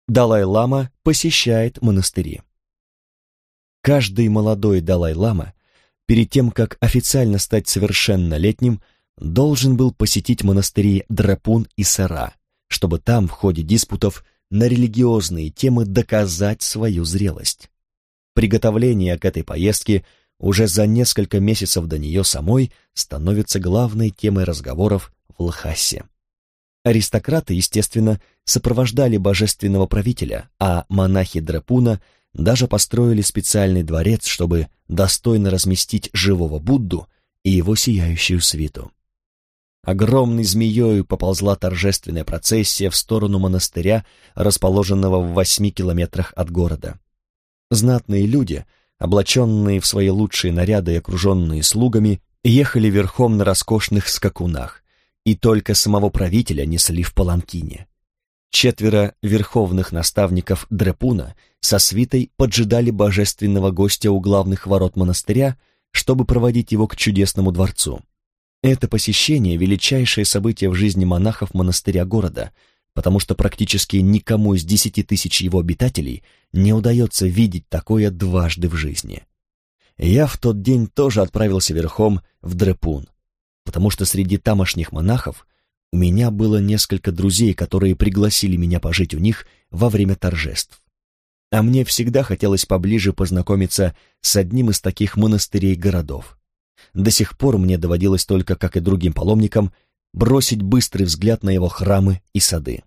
Далай-лама посещает монастыри. Каждый молодой Далай-лама перед тем, как официально стать совершеннолетним, должен был посетить монастыри Дрепун и Сера, чтобы там в ходе диспутов на религиозные темы доказать свою зрелость. Приготовление к этой поездке уже за несколько месяцев до нее самой становится главной темой разговоров в Лхасе. Аристократы, естественно, сопровождали божественного правителя, а монахи Дрепуна даже построили специальный дворец, чтобы достойно разместить живого Будду и его сияющую свиту. Огромной змеей поползла торжественная процессия в сторону монастыря, расположенного в 8 километрах от города. Знатные люди, облаченные в свои лучшие наряды и окруженные слугами, ехали верхом на роскошных скакунах, и только самого правителя несли в паланкине. 4 верховных наставников Дрепуна со свитой поджидали божественного гостя у главных ворот монастыря, чтобы проводить его к чудесному дворцу. Это посещение – величайшее событие в жизни монахов монастыря города, потому что практически никому из 10 тысяч его обитателей не удается видеть такое дважды в жизни. Я в тот день тоже отправился верхом в Дрепун, потому что среди тамошних монахов у меня было несколько друзей, которые пригласили меня пожить у них во время торжеств. А мне всегда хотелось поближе познакомиться с одним из таких монастырей-городов. До сих пор мне доводилось только, как и другим паломникам, бросить быстрый взгляд на его храмы и сады.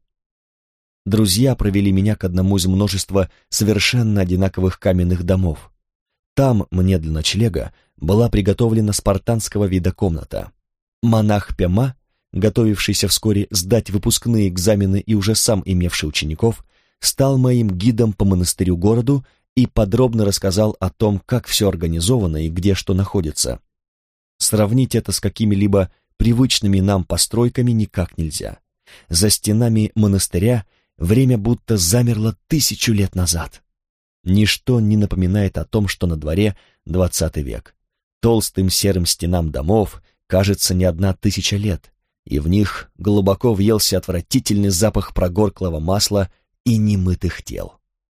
Друзья провели меня к одному из множества совершенно одинаковых каменных домов. Там мне для ночлега была приготовлена спартанского вида комната. Монах Пема, готовившийся вскоре сдать выпускные экзамены и уже сам имевший учеников, стал моим гидом по монастырю-городу и подробно рассказал о том, как все организовано и где что находится. Сравнить это с какими-либо привычными нам постройками никак нельзя. За стенами монастыря время будто замерло 1000 лет назад. Ничто не напоминает о том, что на дворе 20 век. Толстым серым стенам домов кажется не 1000 лет, и в них глубоко въелся отвратительный запах прогорклого масла и немытых тел.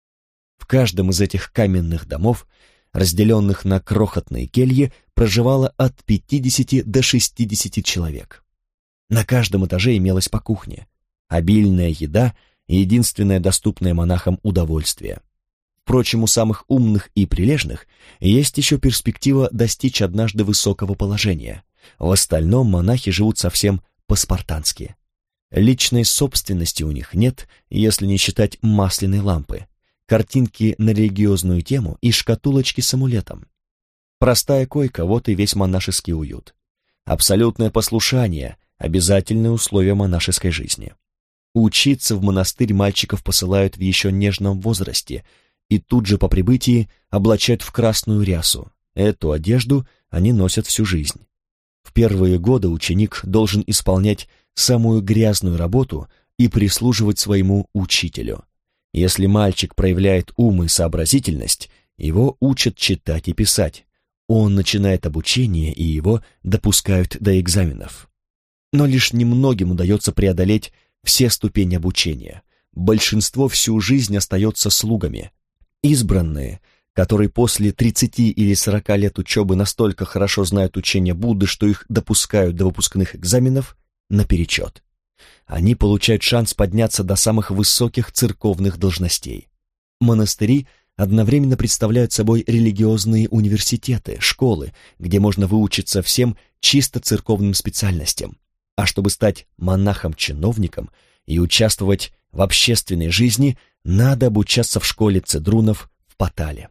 В каждом из этих каменных домов, разделенных на крохотные кельи, проживало от 50 до 60 человек. На каждом этаже имелась по кухне, обильная еда и единственное доступное монахам удовольствие. Впрочем, у самых умных и прилежных есть еще перспектива достичь однажды высокого положения. В остальном монахи живут совсем по-спартански. Личной собственности у них нет, если не считать масляной лампы, картинки на религиозную тему и шкатулочки с амулетом. Простая койка — вот и весь монашеский уют. Абсолютное послушание — обязательное условие монашеской жизни. Учиться в монастырь мальчиков посылают в еще нежном возрасте и тут же по прибытии облачают в красную рясу. Эту одежду они носят всю жизнь. В первые годы ученик должен исполнять самую грязную работу и прислуживать своему учителю. Если мальчик проявляет ум и сообразительность, его учат читать и писать. Он начинает обучение, и его допускают до экзаменов. Но лишь немногим удается преодолеть все ступени обучения. Большинство всю жизнь остается слугами. Избранные, которые после 30 или 40 лет учебы настолько хорошо знают учение Будды, что их допускают до выпускных экзаменов, наперечет. Они получают шанс подняться до самых высоких церковных должностей. Монастыри одновременно представляют собой религиозные университеты, школы, где можно выучиться всем чисто церковным специальностям. А чтобы стать монахом-чиновником и участвовать в общественной жизни, надо обучаться в школе цедрунов в Патале.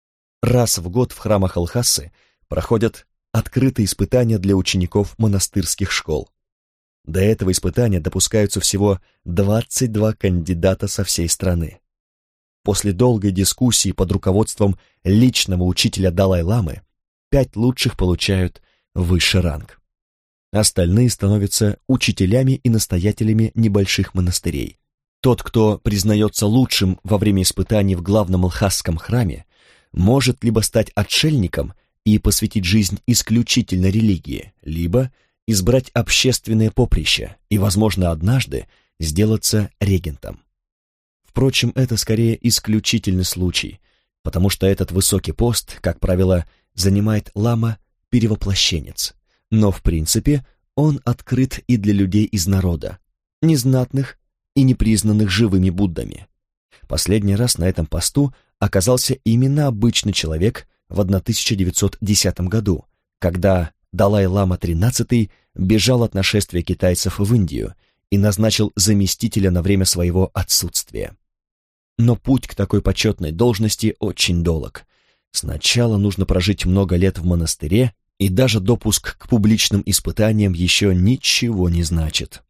Раз в год в храмах Лхасы проходят открытые испытания для учеников монастырских школ. До этого испытания допускаются всего 22 кандидата со всей страны. После долгой дискуссии под руководством личного учителя Далай-ламы 5 лучших получают высший ранг. Остальные становятся учителями и настоятелями небольших монастырей. Тот, кто признается лучшим во время испытаний в главном лхасском храме, может либо стать отшельником и посвятить жизнь исключительно религии, либо избрать общественное поприще и, возможно, однажды сделаться регентом. В Впрочем, это скорее исключительный случай, потому что этот высокий пост, как правило, занимает лама-перевоплощенец. Но в принципе он открыт и для людей из народа, незнатных и непризнанных живыми Буддами. Последний раз на этом посту оказался именно обычный человек в 1910 году, когда Далай-лама XIII бежал от нашествия китайцев в Индию и назначил заместителя на время своего отсутствия. Но путь к такой почетной должности очень долг. Сначала нужно прожить много лет в монастыре, и даже допуск к публичным испытаниям еще ничего не значит.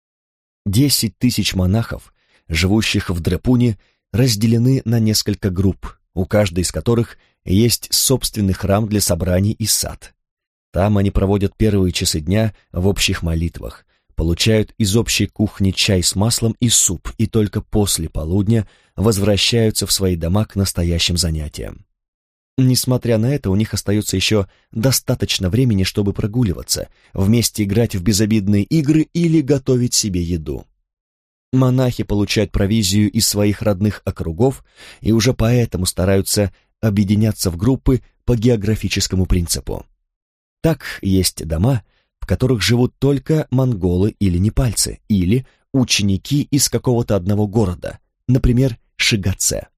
10 тысяч монахов, живущих в Дрепуне, разделены на несколько групп, у каждой из которых есть собственный храм для собраний и сад. Там они проводят первые часы дня в общих молитвах, получают из общей кухни чай с маслом и суп, и только после полудня возвращаются в свои дома к настоящим занятиям. Несмотря на это, у них остается еще достаточно времени, чтобы прогуливаться, вместе играть в безобидные игры или готовить себе еду. Монахи получают провизию из своих родных округов и уже поэтому стараются объединяться в группы по географическому принципу. Так есть дома, в которых живут только монголы или непальцы, или ученики из какого-то одного города, например, Шигаце.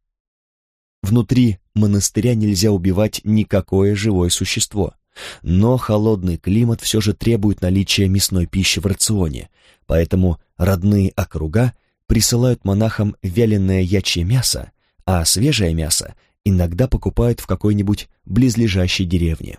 Внутри монастыря нельзя убивать никакое живое существо, но холодный климат все же требует наличия мясной пищи в рационе, поэтому родные округа присылают монахам вяленое ячье мясо, а свежее мясо иногда покупают в какой-нибудь близлежащей деревне.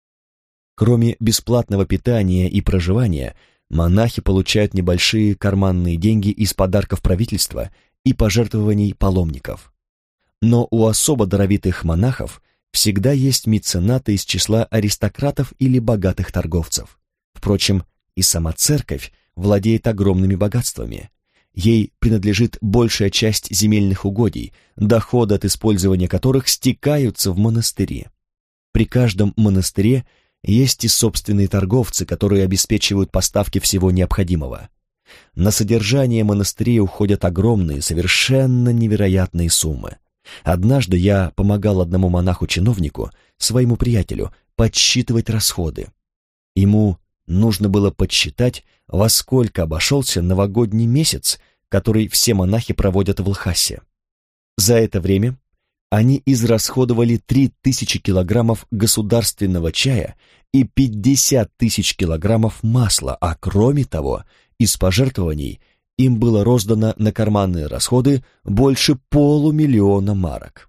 Кроме бесплатного питания и проживания, монахи получают небольшие карманные деньги из подарков правительства и пожертвований паломников. Но у особо даровитых монахов всегда есть меценаты из числа аристократов или богатых торговцев. Впрочем, и сама церковь владеет огромными богатствами. Ей принадлежит большая часть земельных угодий, доходы от использования которых стекаются в монастыри. При каждом монастыре есть и собственные торговцы, которые обеспечивают поставки всего необходимого. На содержание монастырей уходят огромные, совершенно невероятные суммы. Однажды я помогал одному монаху-чиновнику, своему приятелю, подсчитывать расходы. Ему нужно было подсчитать, во сколько обошелся новогодний месяц, который все монахи проводят в Лхасе. За это время они израсходовали 3000 килограммов государственного чая и 50 тысяч килограммов масла, а кроме того, из пожертвований им было роздано на карманные расходы больше 500 000 марок.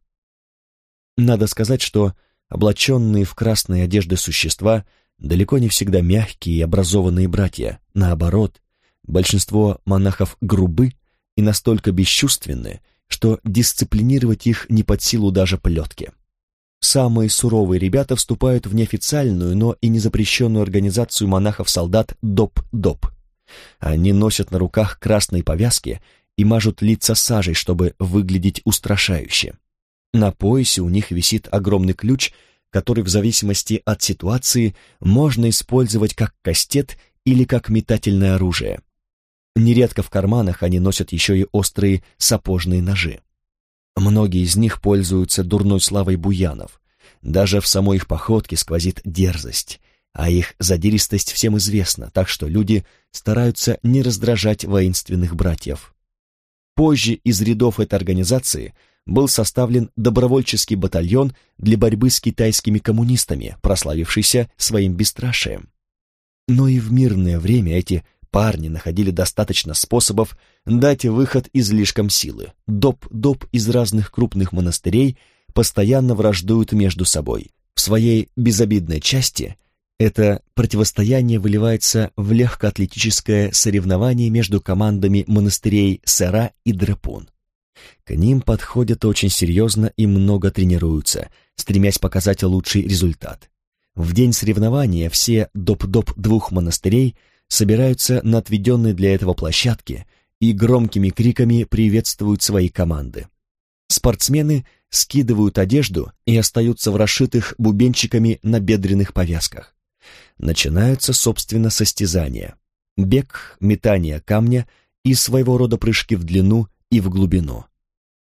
Надо сказать, что облаченные в красные одежды существа далеко не всегда мягкие и образованные братья. Наоборот, большинство монахов грубы и настолько бесчувственны, что дисциплинировать их не под силу даже плетки. Самые суровые ребята вступают в неофициальную, но и незапрещенную организацию монахов-солдат Доп-Доп. Они носят на руках красные повязки и мажут лица сажей, чтобы выглядеть устрашающе. На поясе у них висит огромный ключ, который в зависимости от ситуации можно использовать как кастет или как метательное оружие. Нередко в карманах они носят еще и острые сапожные ножи. Многие из них пользуются дурной славой буянов. Даже в самой их походке сквозит дерзость, а их задиристость всем известна, так что люди стараются не раздражать воинственных братьев. Позже из рядов этой организации был составлен добровольческий батальон для борьбы с китайскими коммунистами, прославившийся своим бесстрашием. Но и в мирное время эти парни находили достаточно способов дать выход излишкам силы. Доп-доп из разных крупных монастырей постоянно враждуют между собой. В своей безобидной части это противостояние выливается в легкоатлетическое соревнование между командами монастырей Сера и Дрепун. К ним подходят очень серьезно и много тренируются, стремясь показать лучший результат. В день соревнования все доп-доп двух монастырей собираются на отведенной для этого площадке и громкими криками приветствуют свои команды. Спортсмены скидывают одежду и остаются в расшитых бубенчиками набедренных повязках. Начинаются, собственно, состязания. Бег, метание камня и своего рода прыжки в длину и в глубину.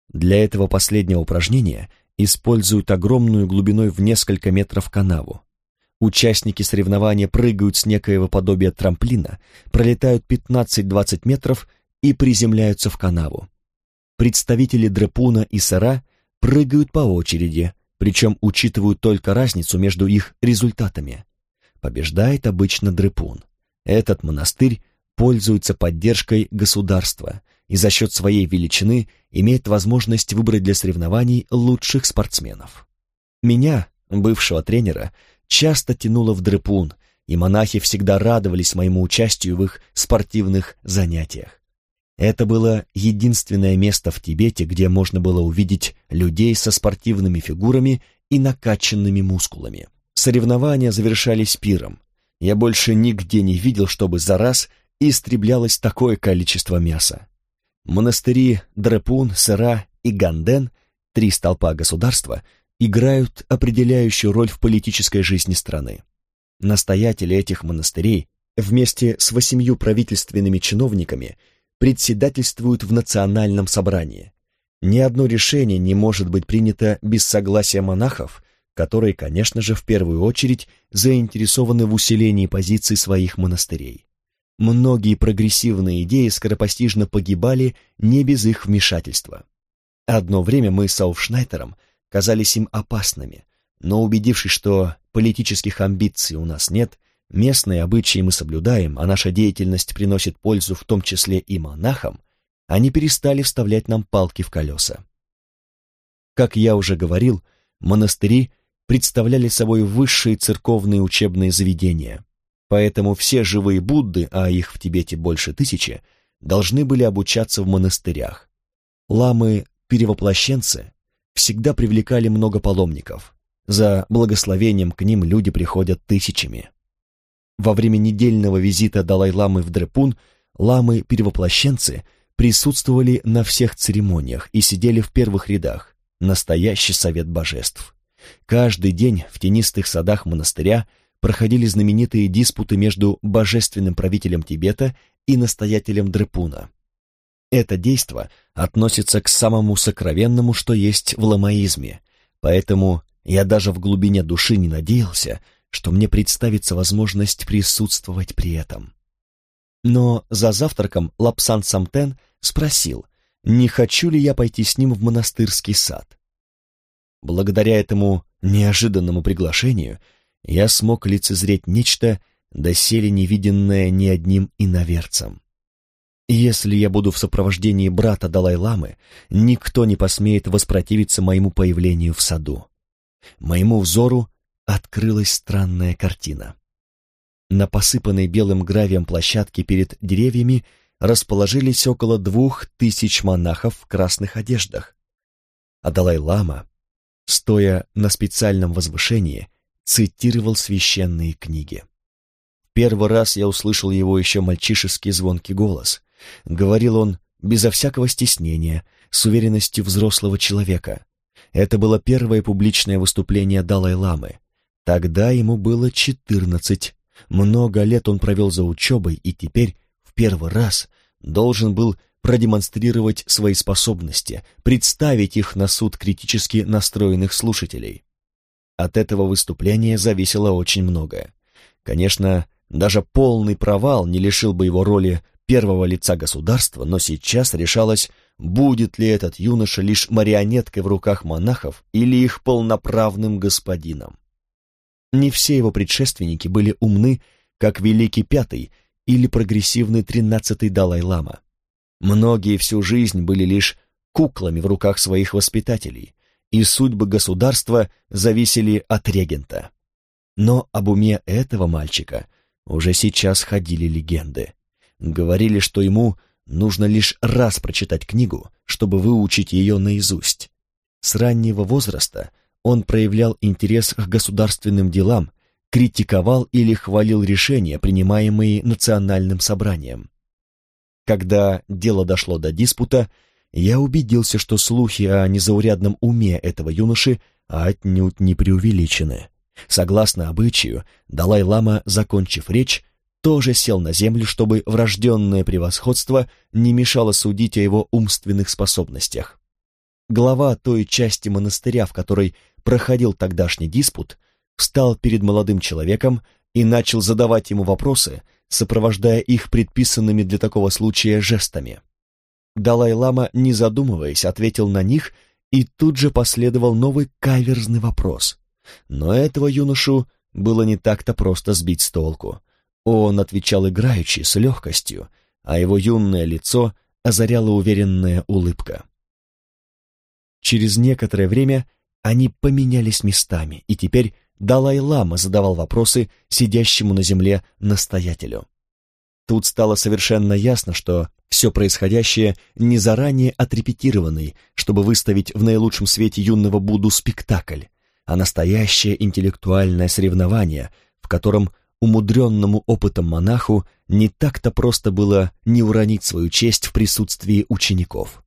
Для этого последнего упражнения используют огромную глубиной в несколько метров канаву. Участники соревнования прыгают с некоего подобия трамплина, пролетают 15-20 метров и приземляются в канаву. Представители дрепуна и сера прыгают по очереди, причем учитывают только разницу между их результатами. Побеждает обычно дрепун. Этот монастырь пользуется поддержкой государства и за счет своей величины имеет возможность выбрать для соревнований лучших спортсменов. Меня, бывшего тренера, часто тянуло в дрепун, и монахи всегда радовались моему участию в их спортивных занятиях. Это было единственное место в Тибете, где можно было увидеть людей со спортивными фигурами и накачанными мускулами. Соревнования завершались пиром. Я больше нигде не видел, чтобы за раз истреблялось такое количество мяса. Монастыри Дрепун, Сера и Ганден, 3 столпа государства, играют определяющую роль в политической жизни страны. Настоятели этих монастырей вместе с 8 правительственными чиновниками председательствуют в национальном собрании. Ни одно решение не может быть принято без согласия монахов, которые, конечно же, в первую очередь заинтересованы в усилении позиций своих монастырей. Многие прогрессивные идеи скоропостижно погибали не без их вмешательства. Одно время мы с Ауфшнайтером казались им опасными, но убедившись, что политических амбиций у нас нет, местные обычаи мы соблюдаем, а наша деятельность приносит пользу в том числе и монахам, они перестали вставлять нам палки в колеса. Как я уже говорил, монастыри представляли собой высшие церковные учебные заведения, поэтому все живые Будды, а их в Тибете больше 1000, должны были обучаться в монастырях. Ламы-перевоплощенцы всегда привлекали много паломников. За благословением к ним люди приходят тысячами. Во время недельного визита Далай-ламы в Дрепун ламы-перевоплощенцы присутствовали на всех церемониях и сидели в первых рядах, настоящий совет божеств. Каждый день в тенистых садах монастыря проходили знаменитые диспуты между божественным правителем Тибета и настоятелем Дрепуна. Это действо относится к самому сокровенному, что есть в ламаизме, поэтому я даже в глубине души не надеялся, что мне представится возможность присутствовать при этом. Но за завтраком Лапсан Самтен спросил, не хочу ли я пойти с ним в монастырский сад. Благодаря этому неожиданному приглашению я смог лицезреть нечто, доселе невиденное ни одним иноверцем. Если я буду в сопровождении брата Далай-ламы, никто не посмеет воспротивиться моему появлению в саду. Моему взору открылась странная картина. На посыпанной белым гравием площадке перед деревьями расположились около 2000 монахов в красных одеждах, а Далай-лама, стоя на специальном возвышении, цитировал священные книги. Первый раз я услышал его еще мальчишеский звонкий голос. Говорил он безо всякого стеснения, с уверенностью взрослого человека. Это было первое публичное выступление Далай-ламы. Тогда ему было 14. Много лет он провел за учебой и теперь в первый раз должен был продемонстрировать свои способности, представить их на суд критически настроенных слушателей. От этого выступления зависело очень многое. Конечно, даже полный провал не лишил бы его роли первого лица государства, но сейчас решалось, будет ли этот юноша лишь марионеткой в руках монахов или их полноправным господином. Не все его предшественники были умны, как Великий Пятый или прогрессивный 13-й Далай-лама. Многие всю жизнь были лишь куклами в руках своих воспитателей, и судьбы государства зависели от регента. Но об уме этого мальчика уже сейчас ходили легенды. Говорили, что ему нужно лишь раз прочитать книгу, чтобы выучить ее наизусть. С раннего возраста он проявлял интерес к государственным делам, критиковал или хвалил решения, принимаемые национальным собранием. Когда дело дошло до диспута, я убедился, что слухи о незаурядном уме этого юноши отнюдь не преувеличены. Согласно обычаю, Далай-лама, закончив речь, тоже сел на землю, чтобы врожденное превосходство не мешало судить о его умственных способностях. глава той части монастыря, в которой проходил тогдашний диспут, встал перед молодым человеком и начал задавать ему вопросы, сопровождая их предписанными для такого случая жестами. Далай-лама, не задумываясь, ответил на них, и тут же последовал новый каверзный вопрос. Но этого юношу было не так-то просто сбить с толку. Он отвечал играючи, с легкостью, а его юное лицо озаряла уверенная улыбка. Через некоторое время они поменялись местами, и теперь Далай-лама задавал вопросы сидящему на земле настоятелю. Тут стало совершенно ясно, что все происходящее не заранее отрепетированный, чтобы выставить в наилучшем свете юного Будду спектакль, а настоящее интеллектуальное соревнование, в котором умудренному опытом монаху не так-то просто было не уронить свою честь в присутствии учеников.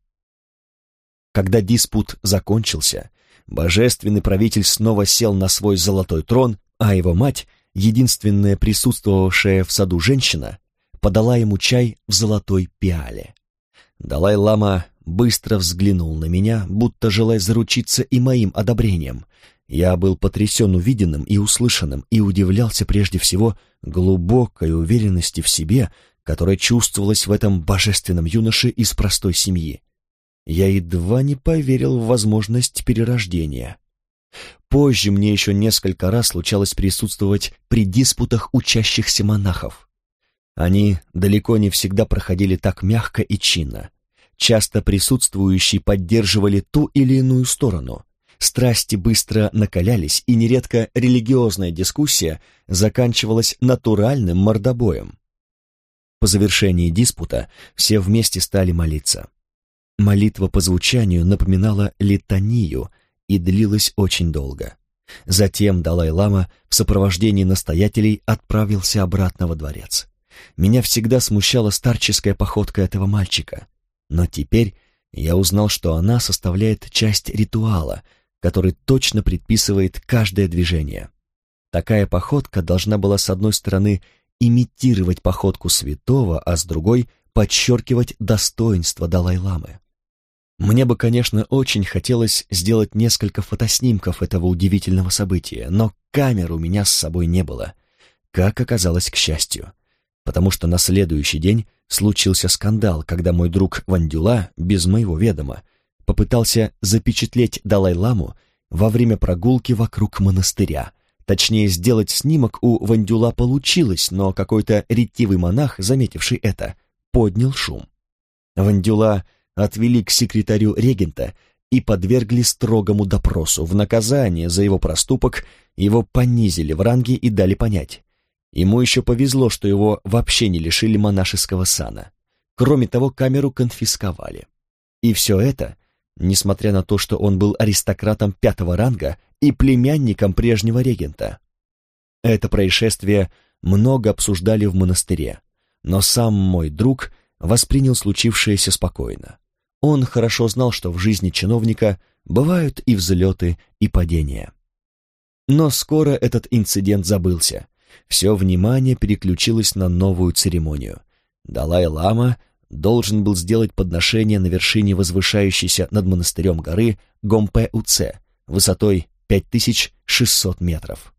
Когда диспут закончился, божественный правитель снова сел на свой золотой трон, а его мать, единственная присутствовавшая в саду женщина, подала ему чай в золотой пиале. Далай-лама быстро взглянул на меня, будто желая заручиться и моим одобрением. Я был потрясен увиденным и услышанным и удивлялся прежде всего глубокой уверенности в себе, которая чувствовалась в этом божественном юноше из простой семьи. Я едва не поверил в возможность перерождения. Позже мне еще несколько раз случалось присутствовать при диспутах учащихся монахов. Они далеко не всегда проходили так мягко и чинно. Часто присутствующие поддерживали ту или иную сторону. Страсти быстро накалялись, и нередко религиозная дискуссия заканчивалась натуральным мордобоем. По завершении диспута все вместе стали молиться. Молитва по звучанию напоминала литанию и длилась очень долго. Затем Далай-лама в сопровождении настоятелей отправился обратно во дворец. Меня всегда смущала старческая походка этого мальчика, но теперь я узнал, что она составляет часть ритуала, который точно предписывает каждое движение. Такая походка должна была с одной стороны имитировать походку святого, а с другой подчеркивать достоинство Далай-ламы. Мне бы, конечно, очень хотелось сделать несколько фотоснимков этого удивительного события, но камер у меня с собой не было, как оказалось, к счастью, потому что на следующий день случился скандал, когда мой друг Вандюла, без моего ведома, попытался запечатлеть Далай-ламу во время прогулки вокруг монастыря. Точнее, сделать снимок у Вандюла получилось, но какой-то ретивый монах, заметивший это, поднял шум. Вандюла отвели к секретарю регента и подвергли строгому допросу. В наказание за его проступок его понизили в ранге и дали понять: ему еще повезло, что его вообще не лишили монашеского сана. Кроме того, камеру конфисковали. И все это, несмотря на то, что он был аристократом 5-го ранга и племянником прежнего регента. Это происшествие много обсуждали в монастыре, но сам мой друг воспринял случившееся спокойно. Он хорошо знал, что в жизни чиновника бывают и взлеты, и падения. Но скоро этот инцидент забылся. Все внимание переключилось на новую церемонию. Далай-лама должен был сделать подношение на вершине возвышающейся над монастырем горы Гомпе-Уце высотой 5600 метров.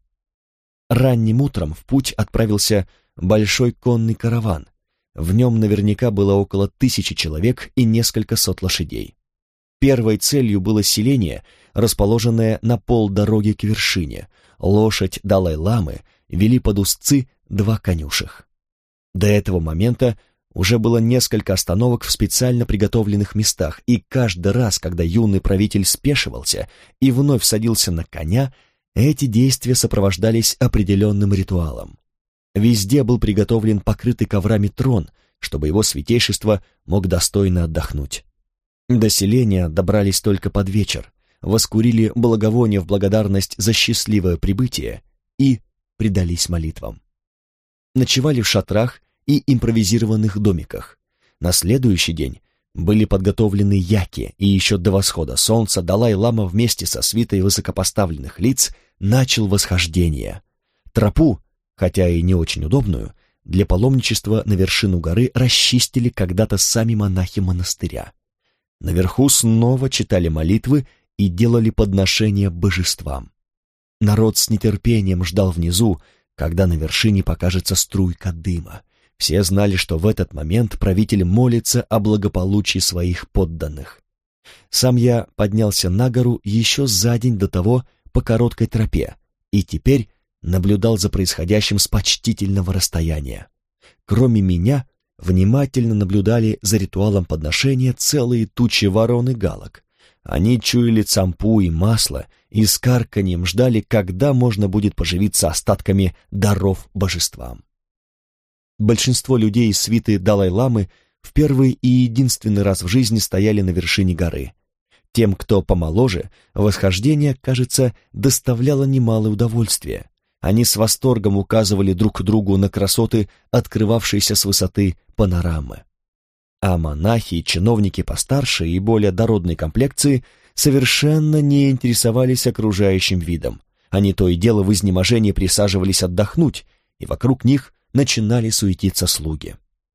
Ранним утром в путь отправился большой конный караван. В нем наверняка было около 1000 человек и несколько сот лошадей. Первой целью было селение, расположенное на полдороги к вершине. Лошадь Далай-ламы вели под узцы 2 конюших. До этого момента уже было несколько остановок в специально приготовленных местах, и каждый раз, когда юный правитель спешивался и вновь садился на коня, эти действия сопровождались определенным ритуалом. Везде был приготовлен покрытый коврами трон, чтобы его святейшество мог достойно отдохнуть. До селения добрались только под вечер, воскурили благовоние в благодарность за счастливое прибытие и предались молитвам. Ночевали в шатрах и импровизированных домиках. На следующий день были подготовлены яки, и еще до восхода солнца Далай-лама вместе со свитой высокопоставленных лиц начал восхождение. Тропу, хотя и не очень удобную, для паломничества на вершину горы расчистили когда-то сами монахи монастыря. Наверху снова читали молитвы и делали подношения божествам. Народ с нетерпением ждал внизу, когда на вершине покажется струйка дыма. Все знали, что в этот момент правитель молится о благополучии своих подданных. Сам я поднялся на гору еще за день до того по короткой тропе и теперь наблюдал за происходящим с почтительного расстояния. Кроме меня, внимательно наблюдали за ритуалом подношения целые тучи ворон и галок. Они чуяли цампу и масло и с карканьем ждали, когда можно будет поживиться остатками даров божествам. Большинство людей из свиты Далай-ламы в первый и единственный раз в жизни стояли на вершине горы. Тем, кто помоложе, восхождение, кажется, доставляло немалое удовольствие. Они с восторгом указывали друг другу на красоты, открывавшиеся с высоты панорамы. А монахи и чиновники постарше и более дородной комплекции совершенно не интересовались окружающим видом. Они то и дело в изнеможении присаживались отдохнуть, и вокруг них начинали суетиться слуги.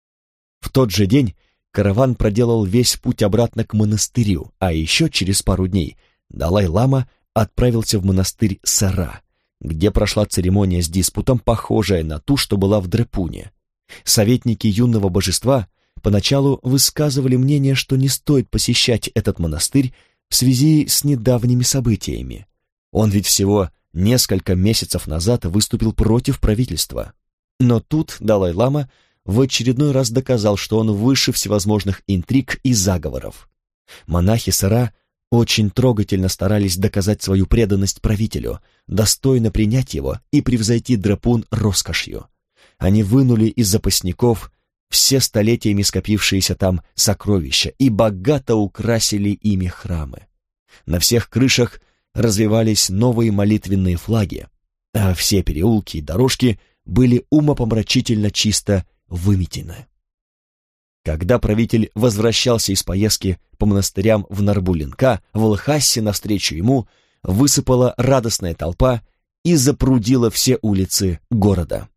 В тот же день караван проделал весь путь обратно к монастырю, а еще через пару дней Далай-лама отправился в монастырь Сара, где прошла церемония с диспутом, похожая на ту, что была в Дрепуне. Советники юного божества поначалу высказывали мнение, что не стоит посещать этот монастырь в связи с недавними событиями. Он ведь всего несколько месяцев назад выступил против правительства. Но тут Далай-лама в очередной раз доказал, что он выше всевозможных интриг и заговоров. Монахи Сара очень трогательно старались доказать свою преданность правителю, достойно принять его и превзойти Дрепун роскошью. Они вынули из запасников все столетиями скопившиеся там сокровища и богато украсили ими храмы. На всех крышах развивались новые молитвенные флаги, а все переулки и дорожки были умопомрачительно чисто выметены. Когда правитель возвращался из поездки по монастырям в Нарбулинка, в Лхасе навстречу ему высыпала радостная толпа и запрудила все улицы города.